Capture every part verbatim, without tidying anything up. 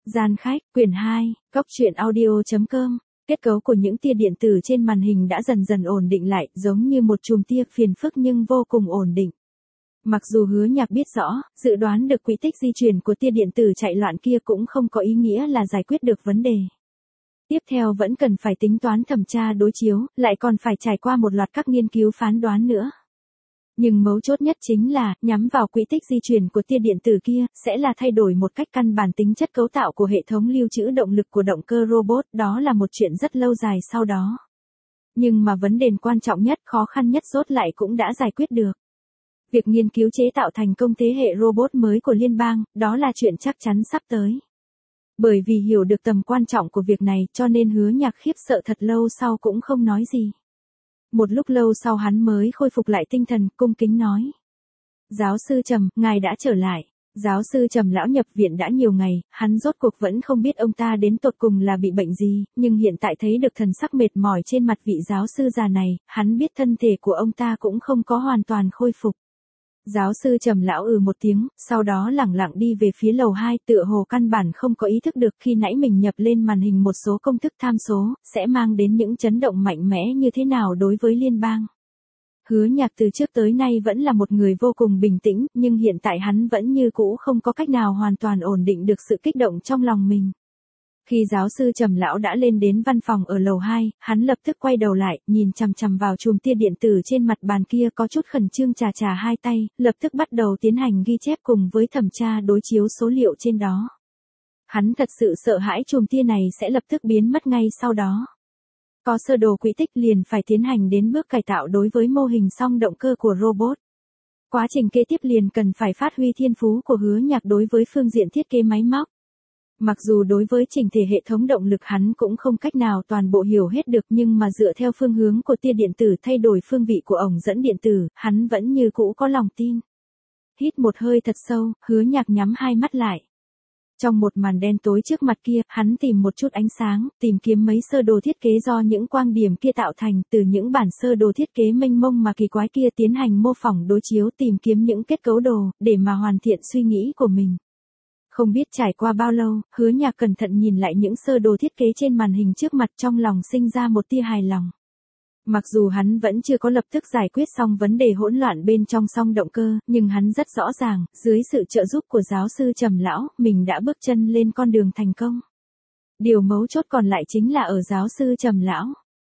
Gian khách, quyển hai, góc truyện audio.com. Kết cấu của những tia điện tử trên màn hình đã dần dần ổn định lại, giống như một chùm tia phiền phức nhưng vô cùng ổn định. Mặc dù Hứa Nhạc biết rõ, dự đoán được quỹ tích di chuyển của tia điện tử chạy loạn kia cũng không có ý nghĩa là giải quyết được vấn đề. Tiếp theo vẫn cần phải tính toán thẩm tra đối chiếu, lại còn phải trải qua một loạt các nghiên cứu phán đoán nữa. Nhưng mấu chốt nhất chính là, nhắm vào quỹ tích di chuyển của tia điện tử kia, sẽ là thay đổi một cách căn bản tính chất cấu tạo của hệ thống lưu trữ động lực của động cơ robot, đó là một chuyện rất lâu dài sau đó. Nhưng mà vấn đề quan trọng nhất, khó khăn nhất rốt lại cũng đã giải quyết được. Việc nghiên cứu chế tạo thành công thế hệ robot mới của liên bang, đó là chuyện chắc chắn sắp tới. Bởi vì hiểu được tầm quan trọng của việc này, cho nên Hứa Nhạc khiếp sợ thật lâu sau cũng không nói gì. Một lúc lâu sau hắn mới khôi phục lại tinh thần, cung kính nói. Giáo sư Trầm, ngài đã trở lại. Giáo sư Trầm lão nhập viện đã nhiều ngày, hắn rốt cuộc vẫn không biết ông ta đến tột cùng là bị bệnh gì, nhưng hiện tại thấy được thần sắc mệt mỏi trên mặt vị giáo sư già này, hắn biết thân thể của ông ta cũng không có hoàn toàn khôi phục. Giáo sư Trầm lão ừ một tiếng, sau đó lẳng lặng đi về phía lầu hai, tựa hồ căn bản không có ý thức được khi nãy mình nhập lên màn hình một số công thức tham số, sẽ mang đến những chấn động mạnh mẽ như thế nào đối với liên bang. Hứa Nhạc từ trước tới nay vẫn là một người vô cùng bình tĩnh, nhưng hiện tại hắn vẫn như cũ không có cách nào hoàn toàn ổn định được sự kích động trong lòng mình. Khi giáo sư Trầm lão đã lên đến văn phòng ở lầu hai, hắn lập tức quay đầu lại, nhìn chằm chằm vào chùm tia điện tử trên mặt bàn kia có chút khẩn trương chà chà hai tay, lập tức bắt đầu tiến hành ghi chép cùng với thẩm tra đối chiếu số liệu trên đó. Hắn thật sự sợ hãi chùm tia này sẽ lập tức biến mất ngay sau đó. Có sơ đồ quỹ tích liền phải tiến hành đến bước cải tạo đối với mô hình song động cơ của robot. Quá trình kế tiếp liền cần phải phát huy thiên phú của Hứa Nhạc đối với phương diện thiết kế máy móc. Mặc dù đối với chỉnh thể hệ thống động lực hắn cũng không cách nào toàn bộ hiểu hết được, nhưng mà dựa theo phương hướng của tia điện tử thay đổi phương vị của ổng dẫn điện tử, hắn vẫn như cũ có lòng tin. Hít một hơi thật sâu, Hứa Nhạc nhắm hai mắt lại. Trong một màn đen tối trước mặt kia, hắn tìm một chút ánh sáng, tìm kiếm mấy sơ đồ thiết kế do những quang điểm kia tạo thành, từ những bản sơ đồ thiết kế mênh mông mà kỳ quái kia tiến hành mô phỏng đối chiếu, tìm kiếm những kết cấu đồ, để mà hoàn thiện suy nghĩ của mình. Không biết trải qua bao lâu, Hứa Nhạc cẩn thận nhìn lại những sơ đồ thiết kế trên màn hình trước mặt, trong lòng sinh ra một tia hài lòng. Mặc dù hắn vẫn chưa có lập tức giải quyết xong vấn đề hỗn loạn bên trong song động cơ, nhưng hắn rất rõ ràng, dưới sự trợ giúp của giáo sư Trầm lão, mình đã bước chân lên con đường thành công. Điều mấu chốt còn lại chính là ở giáo sư Trầm lão.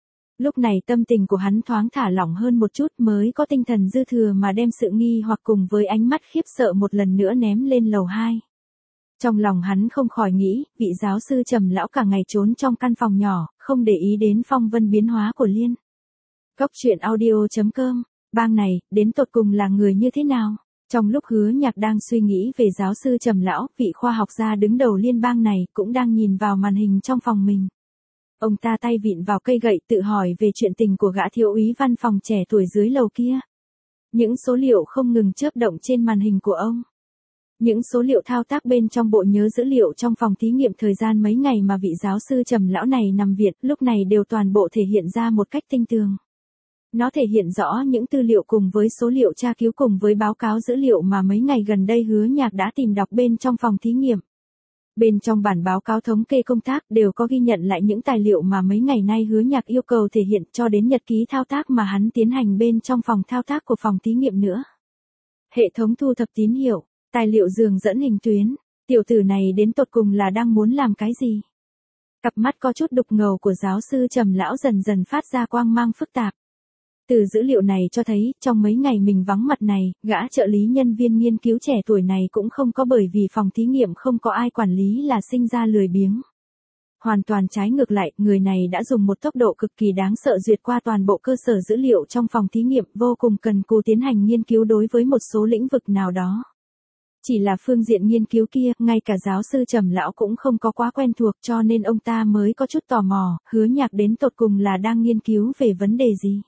Lúc này tâm tình của hắn thoáng thả lỏng hơn một chút, mới có tinh thần dư thừa mà đem sự nghi hoặc cùng với ánh mắt khiếp sợ một lần nữa ném lên lầu hai. Trong lòng hắn không khỏi nghĩ, vị giáo sư Trầm lão cả ngày trốn trong căn phòng nhỏ, không để ý đến phong vân biến hóa của Liên. Góc truyện audio.com, bang này, đến tột cùng là người như thế nào? Trong lúc Hứa Nhạc đang suy nghĩ về giáo sư Trầm lão, vị khoa học gia đứng đầu liên bang này, cũng đang nhìn vào màn hình trong phòng mình. Ông ta tay vịn vào cây gậy tự hỏi về chuyện tình của gã thiếu úy văn phòng trẻ tuổi dưới lầu kia. Những số liệu không ngừng chớp động trên màn hình của ông. Những số liệu thao tác bên trong bộ nhớ dữ liệu trong phòng thí nghiệm thời gian mấy ngày mà vị giáo sư Trầm lão này nằm viện, lúc này đều toàn bộ thể hiện ra một cách tinh tường. Nó thể hiện rõ những tư liệu cùng với số liệu tra cứu cùng với báo cáo dữ liệu mà mấy ngày gần đây Hứa Nhạc đã tìm đọc bên trong phòng thí nghiệm. Bên trong bản báo cáo thống kê công tác đều có ghi nhận lại những tài liệu mà mấy ngày nay Hứa Nhạc yêu cầu thể hiện, cho đến nhật ký thao tác mà hắn tiến hành bên trong phòng thao tác của phòng thí nghiệm nữa. Hệ thống thu thập tín hiệu, tài liệu dường dẫn hình tuyến, tiểu tử này đến tột cùng là đang muốn làm cái gì? Cặp mắt có chút đục ngầu của giáo sư Trầm lão dần dần phát ra quang mang phức tạp. Từ dữ liệu này cho thấy, trong mấy ngày mình vắng mặt này, gã trợ lý nhân viên nghiên cứu trẻ tuổi này cũng không có bởi vì phòng thí nghiệm không có ai quản lý là sinh ra lười biếng. Hoàn toàn trái ngược lại, người này đã dùng một tốc độ cực kỳ đáng sợ duyệt qua toàn bộ cơ sở dữ liệu trong phòng thí nghiệm, vô cùng cần cù tiến hành nghiên cứu đối với một số lĩnh vực nào đó. Chỉ là phương diện nghiên cứu kia, ngay cả giáo sư Trầm lão cũng không có quá quen thuộc, cho nên ông ta mới có chút tò mò, Hứa Nhạc đến tột cùng là đang nghiên cứu về vấn đề gì.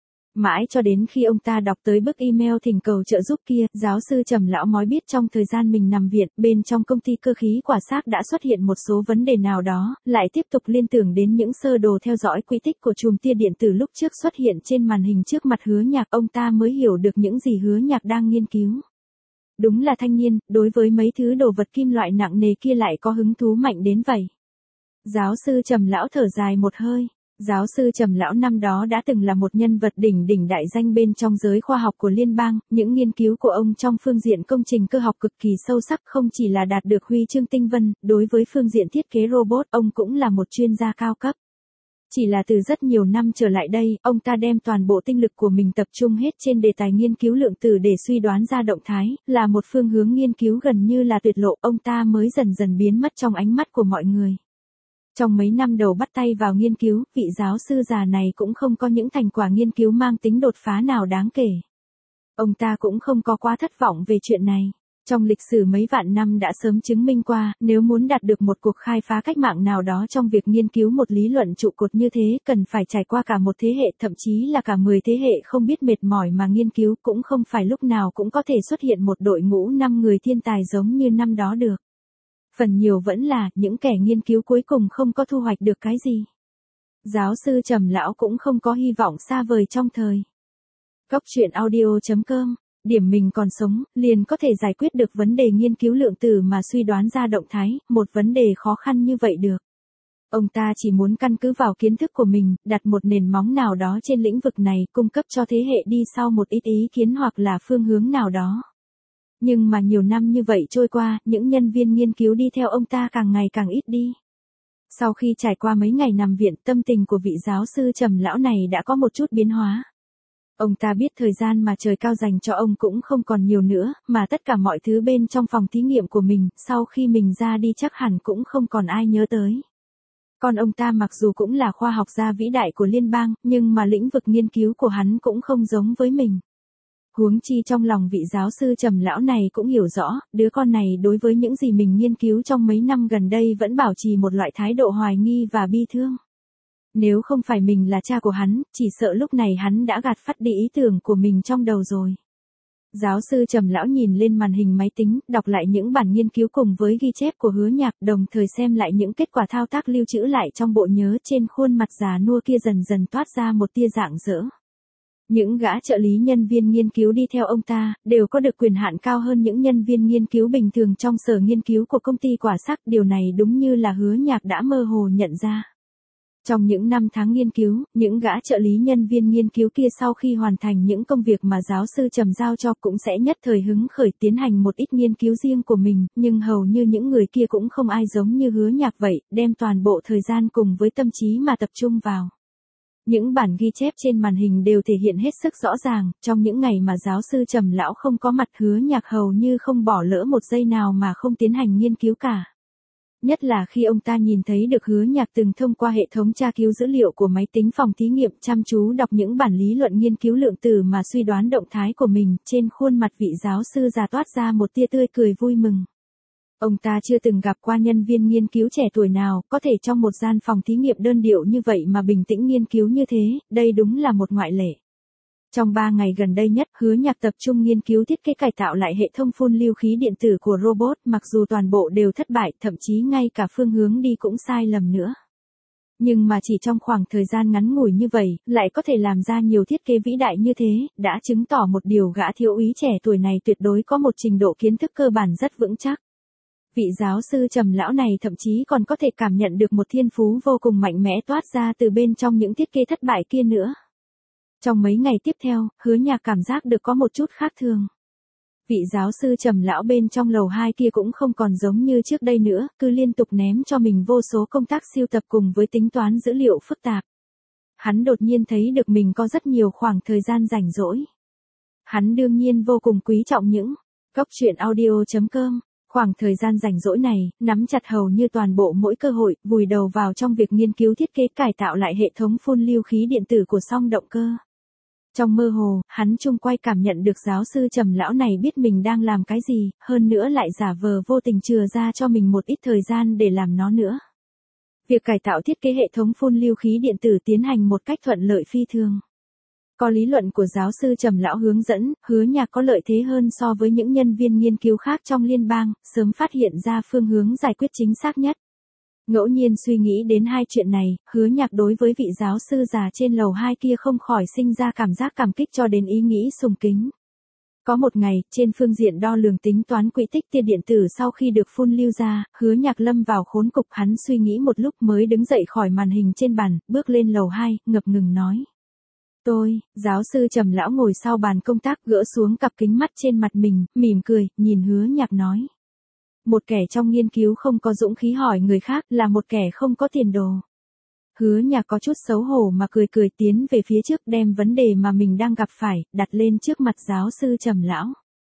Mãi cho đến khi ông ta đọc tới bức email thỉnh cầu trợ giúp kia, giáo sư Trầm lão mới biết trong thời gian mình nằm viện, bên trong công ty cơ khí quả xác đã xuất hiện một số vấn đề nào đó, lại tiếp tục liên tưởng đến những sơ đồ theo dõi quỹ tích của chùm tia điện tử lúc trước xuất hiện trên màn hình trước mặt Hứa Nhạc, ông ta mới hiểu được những gì Hứa Nhạc đang nghiên cứu. Đúng là thanh niên, đối với mấy thứ đồ vật kim loại nặng nề kia lại có hứng thú mạnh đến vậy. Giáo sư Trầm lão thở dài một hơi. Giáo sư Trầm lão năm đó đã từng là một nhân vật đỉnh đỉnh đại danh bên trong giới khoa học của liên bang, những nghiên cứu của ông trong phương diện công trình cơ học cực kỳ sâu sắc, không chỉ là đạt được huy chương tinh vân, đối với phương diện thiết kế robot, ông cũng là một chuyên gia cao cấp. Chỉ là từ rất nhiều năm trở lại đây, ông ta đem toàn bộ tinh lực của mình tập trung hết trên đề tài nghiên cứu lượng tử để suy đoán ra động thái, là một phương hướng nghiên cứu gần như là tuyệt lộ, ông ta mới dần dần biến mất trong ánh mắt của mọi người. Trong mấy năm đầu bắt tay vào nghiên cứu, vị giáo sư già này cũng không có những thành quả nghiên cứu mang tính đột phá nào đáng kể. Ông ta cũng không có quá thất vọng về chuyện này. Trong lịch sử mấy vạn năm đã sớm chứng minh qua, nếu muốn đạt được một cuộc khai phá cách mạng nào đó trong việc nghiên cứu một lý luận trụ cột như thế, cần phải trải qua cả một thế hệ, thậm chí là cả mười thế hệ không biết mệt mỏi mà nghiên cứu, cũng không phải lúc nào cũng có thể xuất hiện một đội ngũ năm người thiên tài giống như năm đó được. Phần nhiều vẫn là những kẻ nghiên cứu cuối cùng không có thu hoạch được cái gì. Giáo sư Trầm lão cũng không có hy vọng xa vời trong thời. Góc truyện audio chấm com, điểm mình còn sống, liền có thể giải quyết được vấn đề nghiên cứu lượng tử mà suy đoán ra động thái, một vấn đề khó khăn như vậy được. Ông ta chỉ muốn căn cứ vào kiến thức của mình, đặt một nền móng nào đó trên lĩnh vực này, cung cấp cho thế hệ đi sau một ít ý kiến hoặc là phương hướng nào đó. Nhưng mà nhiều năm như vậy trôi qua, những nhân viên nghiên cứu đi theo ông ta càng ngày càng ít đi. Sau khi trải qua mấy ngày nằm viện, tâm tình của vị giáo sư Trầm lão này đã có một chút biến hóa. Ông ta biết thời gian mà trời cao dành cho ông cũng không còn nhiều nữa, mà tất cả mọi thứ bên trong phòng thí nghiệm của mình, sau khi mình ra đi chắc hẳn cũng không còn ai nhớ tới. Còn ông ta mặc dù cũng là khoa học gia vĩ đại của liên bang, nhưng mà lĩnh vực nghiên cứu của hắn cũng không giống với mình. Huống chi trong lòng vị giáo sư Trầm lão này cũng hiểu rõ, đứa con này đối với những gì mình nghiên cứu trong mấy năm gần đây vẫn bảo trì một loại thái độ hoài nghi và bi thương. Nếu không phải mình là cha của hắn, chỉ sợ lúc này hắn đã gạt phắt đi ý tưởng của mình trong đầu rồi. Giáo sư Trầm lão nhìn lên màn hình máy tính, đọc lại những bản nghiên cứu cùng với ghi chép của Hứa Nhạc, đồng thời xem lại những kết quả thao tác lưu trữ lại trong bộ nhớ, trên khuôn mặt già nua kia dần dần toát ra một tia rạng rỡ. Những gã trợ lý nhân viên nghiên cứu đi theo ông ta, đều có được quyền hạn cao hơn những nhân viên nghiên cứu bình thường trong sở nghiên cứu của công ty quả sắc, điều này đúng như là Hứa Nhạc đã mơ hồ nhận ra. Trong những năm tháng nghiên cứu, những gã trợ lý nhân viên nghiên cứu kia sau khi hoàn thành những công việc mà giáo sư Trầm giao cho cũng sẽ nhất thời hứng khởi tiến hành một ít nghiên cứu riêng của mình, nhưng hầu như những người kia cũng không ai giống như Hứa Nhạc vậy, đem toàn bộ thời gian cùng với tâm trí mà tập trung vào. Những bản ghi chép trên màn hình đều thể hiện hết sức rõ ràng, trong những ngày mà giáo sư Trầm lão không có mặt, Hứa Nhạc hầu như không bỏ lỡ một giây nào mà không tiến hành nghiên cứu cả. Nhất là khi ông ta nhìn thấy được Hứa Nhạc từng thông qua hệ thống tra cứu dữ liệu của máy tính phòng thí nghiệm chăm chú đọc những bản lý luận nghiên cứu lượng tử mà suy đoán động thái của mình, trên khuôn mặt vị giáo sư già toát ra một tia tươi cười vui mừng. Ông ta chưa từng gặp qua nhân viên nghiên cứu trẻ tuổi nào, có thể trong một gian phòng thí nghiệm đơn điệu như vậy mà bình tĩnh nghiên cứu như thế, đây đúng là một ngoại lệ. Trong ba ngày gần đây nhất, Hứa Nhạc tập trung nghiên cứu thiết kế cải tạo lại hệ thống phun lưu khí điện tử của robot, mặc dù toàn bộ đều thất bại, thậm chí ngay cả phương hướng đi cũng sai lầm nữa. Nhưng mà chỉ trong khoảng thời gian ngắn ngủi như vậy, lại có thể làm ra nhiều thiết kế vĩ đại như thế, đã chứng tỏ một điều gã thiếu úy trẻ tuổi này tuyệt đối có một trình độ kiến thức cơ bản rất vững chắc. Vị giáo sư Trầm lão này thậm chí còn có thể cảm nhận được một thiên phú vô cùng mạnh mẽ toát ra từ bên trong những thiết kế thất bại kia nữa. Trong mấy ngày tiếp theo, Hứa Nhạc cảm giác được có một chút khác thường. Vị giáo sư Trầm lão bên trong lầu hai kia cũng không còn giống như trước đây nữa, cứ liên tục ném cho mình vô số công tác siêu tập cùng với tính toán dữ liệu phức tạp. Hắn đột nhiên thấy được mình có rất nhiều khoảng thời gian rảnh rỗi. Hắn đương nhiên vô cùng quý trọng những góc truyện audio chấm com. Khoảng thời gian rảnh rỗi này, nắm chặt hầu như toàn bộ mỗi cơ hội, vùi đầu vào trong việc nghiên cứu thiết kế cải tạo lại hệ thống phun lưu khí điện tử của song động cơ. Trong mơ hồ, hắn chung quay cảm nhận được giáo sư Trầm lão này biết mình đang làm cái gì, hơn nữa lại giả vờ vô tình chừa ra cho mình một ít thời gian để làm nó nữa. Việc cải tạo thiết kế hệ thống phun lưu khí điện tử tiến hành một cách thuận lợi phi thường. Có lý luận của giáo sư Trầm lão hướng dẫn, Hứa Nhạc có lợi thế hơn so với những nhân viên nghiên cứu khác trong liên bang, sớm phát hiện ra phương hướng giải quyết chính xác nhất. Ngẫu nhiên suy nghĩ đến hai chuyện này, Hứa Nhạc đối với vị giáo sư già trên lầu hai kia không khỏi sinh ra cảm giác cảm kích cho đến ý nghĩ sùng kính. Có một ngày, trên phương diện đo lường tính toán quỹ tích tia điện tử sau khi được phun lưu ra, Hứa Nhạc lâm vào khốn cục, hắn suy nghĩ một lúc mới đứng dậy khỏi màn hình trên bàn, bước lên lầu hai, ngập ngừng nói. Tôi, giáo sư Trầm lão ngồi sau bàn công tác gỡ xuống cặp kính mắt trên mặt mình, mỉm cười, nhìn Hứa Nhạc nói. Một kẻ trong nghiên cứu không có dũng khí hỏi người khác là một kẻ không có tiền đồ. Hứa Nhạc có chút xấu hổ mà cười cười tiến về phía trước đem vấn đề mà mình đang gặp phải, đặt lên trước mặt giáo sư Trầm lão.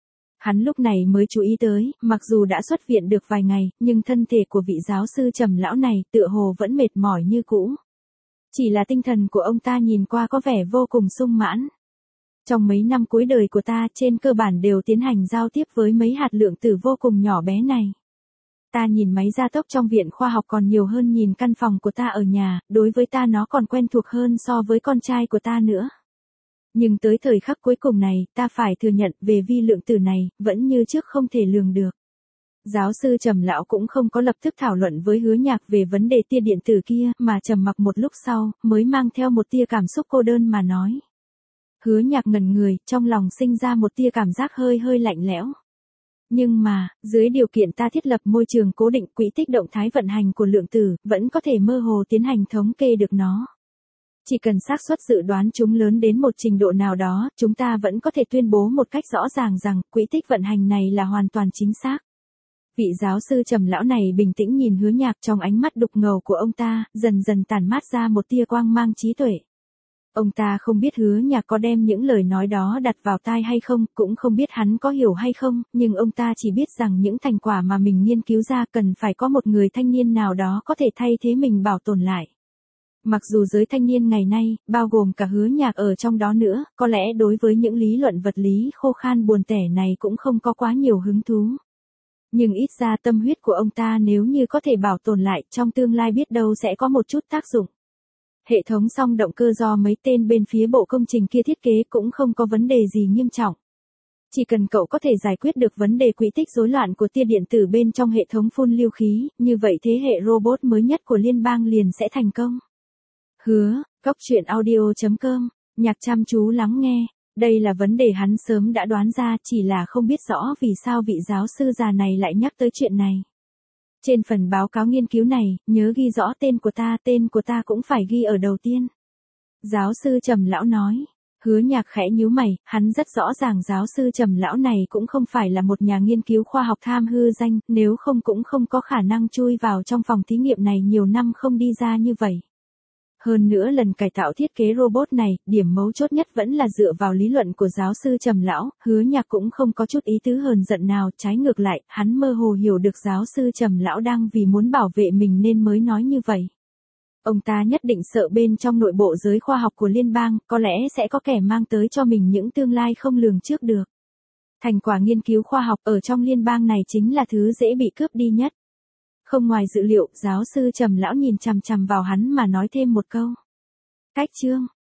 Hắn lúc này mới chú ý tới, mặc dù đã xuất viện được vài ngày, nhưng thân thể của vị giáo sư Trầm lão này tựa hồ vẫn mệt mỏi như cũ. Chỉ là tinh thần của ông ta nhìn qua có vẻ vô cùng sung mãn. Trong mấy năm cuối đời của ta trên cơ bản đều tiến hành giao tiếp với mấy hạt lượng tử vô cùng nhỏ bé này. Ta nhìn máy gia tốc trong viện khoa học còn nhiều hơn nhìn căn phòng của ta ở nhà, đối với ta nó còn quen thuộc hơn so với con trai của ta nữa. Nhưng tới thời khắc cuối cùng này, ta phải thừa nhận về vi lượng tử này, vẫn như trước không thể lường được. Giáo sư Trầm lão cũng không có lập tức thảo luận với Hứa Nhạc về vấn đề tia điện tử kia, mà trầm mặc một lúc sau, mới mang theo một tia cảm xúc cô đơn mà nói. Hứa Nhạc ngẩn người, trong lòng sinh ra một tia cảm giác hơi hơi lạnh lẽo. Nhưng mà, dưới điều kiện ta thiết lập môi trường cố định, quỹ tích động thái vận hành của lượng tử, vẫn có thể mơ hồ tiến hành thống kê được nó. Chỉ cần xác suất dự đoán chúng lớn đến một trình độ nào đó, chúng ta vẫn có thể tuyên bố một cách rõ ràng rằng, quỹ tích vận hành này là hoàn toàn chính xác. Vị giáo sư Trầm lão này bình tĩnh nhìn Hứa Nhạc, trong ánh mắt đục ngầu của ông ta, dần dần tản mát ra một tia quang mang trí tuệ. Ông ta không biết Hứa Nhạc có đem những lời nói đó đặt vào tai hay không, cũng không biết hắn có hiểu hay không, nhưng ông ta chỉ biết rằng những thành quả mà mình nghiên cứu ra cần phải có một người thanh niên nào đó có thể thay thế mình bảo tồn lại. Mặc dù giới thanh niên ngày nay, bao gồm cả Hứa Nhạc ở trong đó nữa, có lẽ đối với những lý luận vật lý khô khan buồn tẻ này cũng không có quá nhiều hứng thú. Nhưng ít ra tâm huyết của ông ta nếu như có thể bảo tồn lại, trong tương lai biết đâu sẽ có một chút tác dụng. Hệ thống song động cơ do mấy tên bên phía bộ công trình kia thiết kế cũng không có vấn đề gì nghiêm trọng. Chỉ cần cậu có thể giải quyết được vấn đề quỹ tích rối loạn của tia điện tử bên trong hệ thống phun lưu khí, như vậy thế hệ robot mới nhất của liên bang liền sẽ thành công. Hứa, Cốc Truyện Audio chấm com, Nhạc chăm chú lắng nghe. Đây là vấn đề hắn sớm đã đoán ra, chỉ là không biết rõ vì sao vị giáo sư già này lại nhắc tới chuyện này. Trên phần báo cáo nghiên cứu này, nhớ ghi rõ tên của ta, tên của ta cũng phải ghi ở đầu tiên. Giáo sư Trầm lão nói. Hứa Nhạc khẽ nhíu mày, hắn rất rõ ràng giáo sư Trầm lão này cũng không phải là một nhà nghiên cứu khoa học tham hư danh, nếu không cũng không có khả năng chui vào trong phòng thí nghiệm này nhiều năm không đi ra như vậy. Hơn nữa lần cải tạo thiết kế robot này, điểm mấu chốt nhất vẫn là dựa vào lý luận của giáo sư Trầm lão, Hứa Nhạc cũng không có chút ý tứ hờn giận nào, trái ngược lại, hắn mơ hồ hiểu được giáo sư Trầm lão đang vì muốn bảo vệ mình nên mới nói như vậy. Ông ta nhất định sợ bên trong nội bộ giới khoa học của liên bang, có lẽ sẽ có kẻ mang tới cho mình những tương lai không lường trước được. Thành quả nghiên cứu khoa học ở trong liên bang này chính là thứ dễ bị cướp đi nhất. Không ngoài dự liệu, giáo sư Trầm lão nhìn chằm chằm vào hắn mà nói thêm một câu. Cách chương